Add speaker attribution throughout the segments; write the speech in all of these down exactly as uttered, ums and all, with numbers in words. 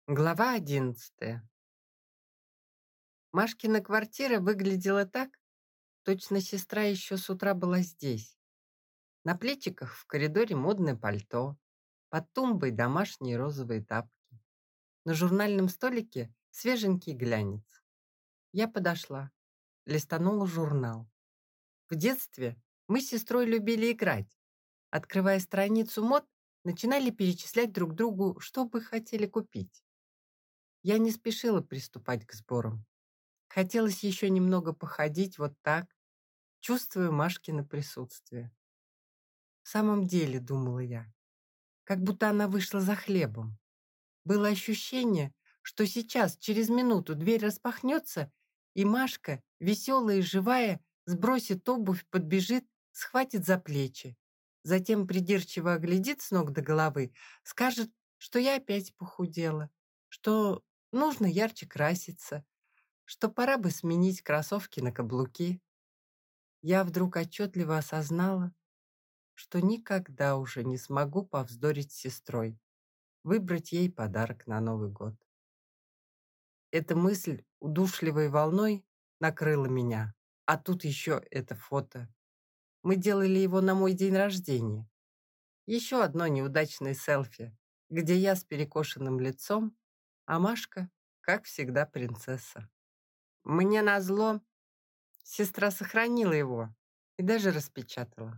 Speaker 1: Глава одиннадцатая. Машкина квартира выглядела так, точно сестра еще с утра была здесь. На плечиках в коридоре модное пальто, под тумбой домашние розовые тапки. На журнальном столике свеженький глянец. Я подошла, листанула журнал. В детстве мы с сестрой любили играть. Открывая страницу мод, начинали перечислять друг другу, что бы хотели купить. Я не спешила приступать к сборам. Хотелось еще немного походить вот так, чувствуя Машкино присутствие. В самом деле, думала я, как будто она вышла за хлебом. Было ощущение, что сейчас, через минуту, дверь распахнется, и Машка, веселая и живая, сбросит обувь, подбежит, схватит за плечи. Затем придирчиво оглядит с ног до головы, скажет, что я опять похудела, что нужно ярче краситься, что пора бы сменить кроссовки на каблуки. Я вдруг отчетливо осознала, что никогда уже не смогу повздорить с сестрой, выбрать ей подарок на Новый год. Эта мысль удушливой волной накрыла меня, а тут еще это фото. Мы делали его на мой день рождения. Еще одно неудачное селфи, где я с перекошенным лицом, а Машка, как всегда, принцесса. Мне назло, сестра сохранила его и даже распечатала.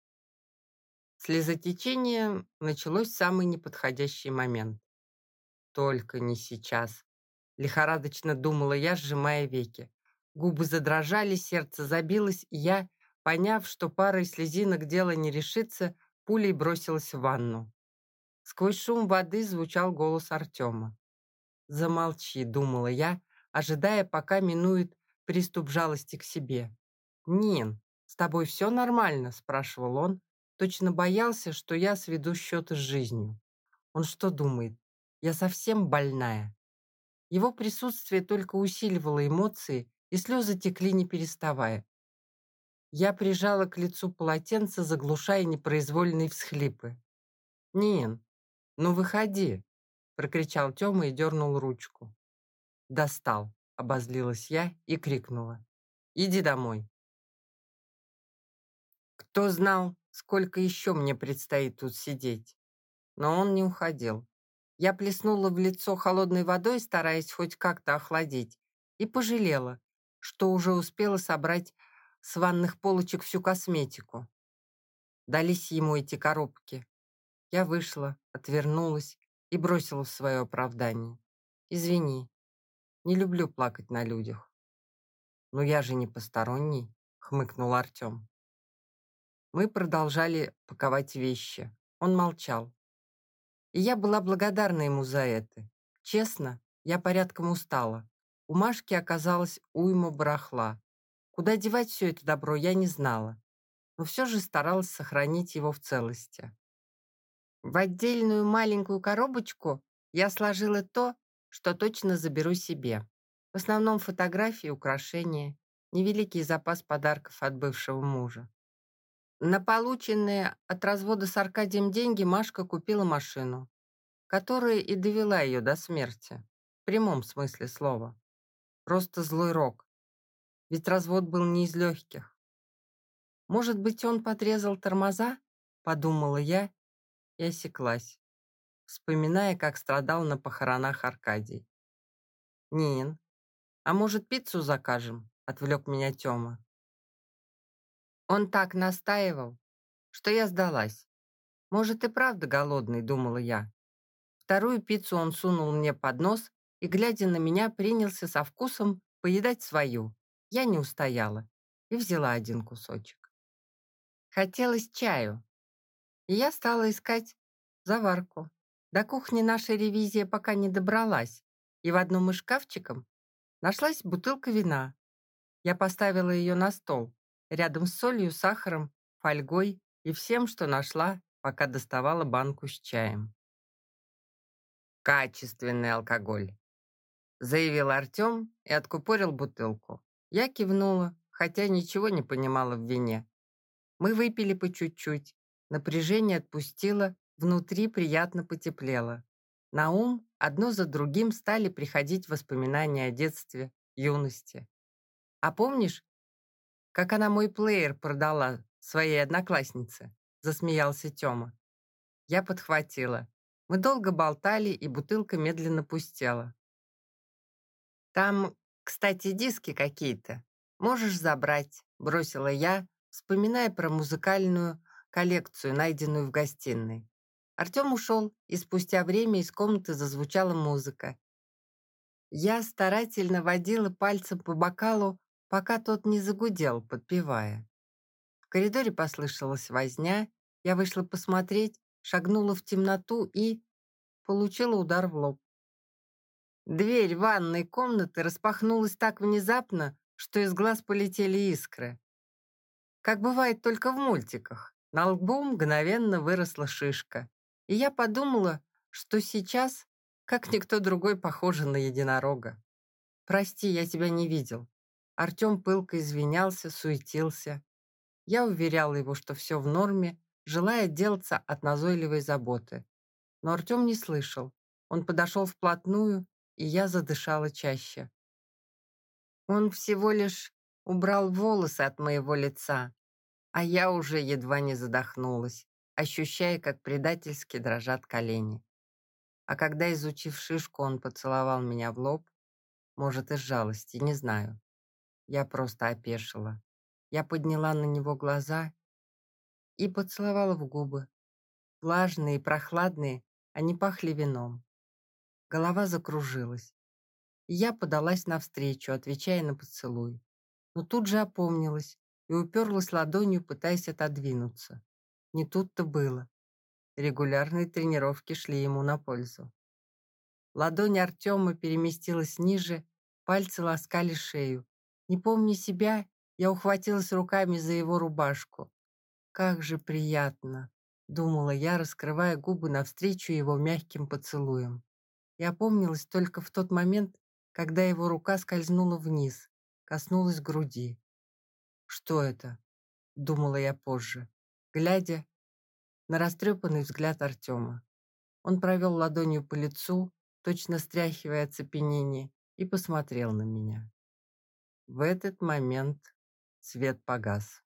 Speaker 1: Слезотечение началось в самый неподходящий момент. Только не сейчас. Лихорадочно думала я, сжимая веки. Губы задрожали, сердце забилось, и я, поняв, что парой слезинок дело не решится, пулей бросилась в ванну. Сквозь шум воды звучал голос Артема. «Замолчи», — думала я, ожидая, пока минует приступ жалости к себе. «Нин, с тобой все нормально?» — спрашивал он. Точно боялся, что я сведу счеты с жизнью. Он что думает? Я совсем больная? Его присутствие только усиливало эмоции, и слезы текли не переставая. Я прижала к лицу полотенце, заглушая непроизвольные всхлипы. «Нин, ну выходи!» — прокричал Тёма и дернул ручку. «Достал!» — обозлилась я и крикнула. «Иди домой!» Кто знал, сколько еще мне предстоит тут сидеть? Но он не уходил. Я плеснула в лицо холодной водой, стараясь хоть как-то охладить, и пожалела, что уже успела собрать с ванных полочек всю косметику. Дались ему эти коробки. Я вышла, отвернулась и бросила в свое оправдание. «Извини, не люблю плакать на людях». «Но я же не посторонний», — хмыкнул Артем. Мы продолжали паковать вещи. Он молчал. И я была благодарна ему за это. Честно, я порядком устала. У Машки оказалось уйма барахла. Куда девать все это добро, я не знала, но все же старалась сохранить его в целости. В отдельную маленькую коробочку я сложила то, что точно заберу себе. В основном фотографии, украшения, невеликий запас подарков от бывшего мужа. На полученные от развода с Аркадием деньги Машка купила машину, которая и довела ее до смерти, в прямом смысле слова. Просто злой рок, ведь развод был не из легких. Может быть, он подрезал тормоза, подумала я и осеклась, вспоминая, как страдал на похоронах Аркадий. «Нин, а может, пиццу закажем?» — отвлек меня Тёма. Он так настаивал, что я сдалась. Может, и правда голодный, думала я. Вторую пиццу он сунул мне под нос и, глядя на меня, принялся со вкусом поедать свою. Я не устояла и взяла один кусочек. Хотелось чаю, и я стала искать заварку. До кухни наша ревизия пока не добралась, и в одном из шкафчиков нашлась бутылка вина. Я поставила ее на стол, рядом с солью, сахаром, фольгой и всем, что нашла, пока доставала банку с чаем. «Качественный алкоголь», — заявил Артем и откупорил бутылку. Я кивнула, хотя ничего не понимала в вине. Мы выпили по чуть-чуть. Напряжение отпустило, внутри приятно потеплело. На ум одно за другим стали приходить воспоминания о детстве, юности. «А помнишь, как она мой плеер продала своей однокласснице?» — засмеялся Тёма. Я подхватила. Мы долго болтали, и бутылка медленно пустела. «Там, кстати, диски какие-то. Можешь забрать», — бросила я, вспоминая про музыкальную коллекцию, найденную в гостиной. Артем ушел, и спустя время из комнаты зазвучала музыка. Я старательно водила пальцем по бокалу, пока тот не загудел, подпевая. В коридоре послышалась возня, я вышла посмотреть, шагнула в темноту и получила удар в лоб. Дверь ванной комнаты распахнулась так внезапно, что из глаз полетели искры. Как бывает только в мультиках, на лбу мгновенно выросла шишка. И я подумала, что сейчас, как никто другой, похожа на единорога. «Прости, я тебя не видел». Артем пылко извинялся, суетился. Я уверяла его, что все в норме, желая отделаться от назойливой заботы. Но Артем не слышал. Он подошел вплотную, и я задышала чаще. Он всего лишь убрал волосы от моего лица, а я уже едва не задохнулась, ощущая, как предательски дрожат колени. А когда, изучив шишку, он поцеловал меня в лоб, может, из жалости, не знаю, я просто опешила. Я подняла на него глаза и поцеловала в губы. Влажные и прохладные, они пахли вином. Голова закружилась, и я подалась навстречу, отвечая на поцелуй. Но тут же опомнилась и уперлась ладонью, пытаясь отодвинуться. Не тут-то было. Регулярные тренировки шли ему на пользу. Ладонь Артема переместилась ниже, пальцы ласкали шею. Не помня себя, я ухватилась руками за его рубашку. «Как же приятно!» — думала я, раскрывая губы навстречу его мягким поцелуям. Я опомнилась только в тот момент, когда его рука скользнула вниз, коснулась груди. «Что это?» — думала я позже, глядя на растрепанный взгляд Артема. Он провел ладонью по лицу, точно стряхивая оцепенение, и посмотрел на меня. В этот момент свет погас.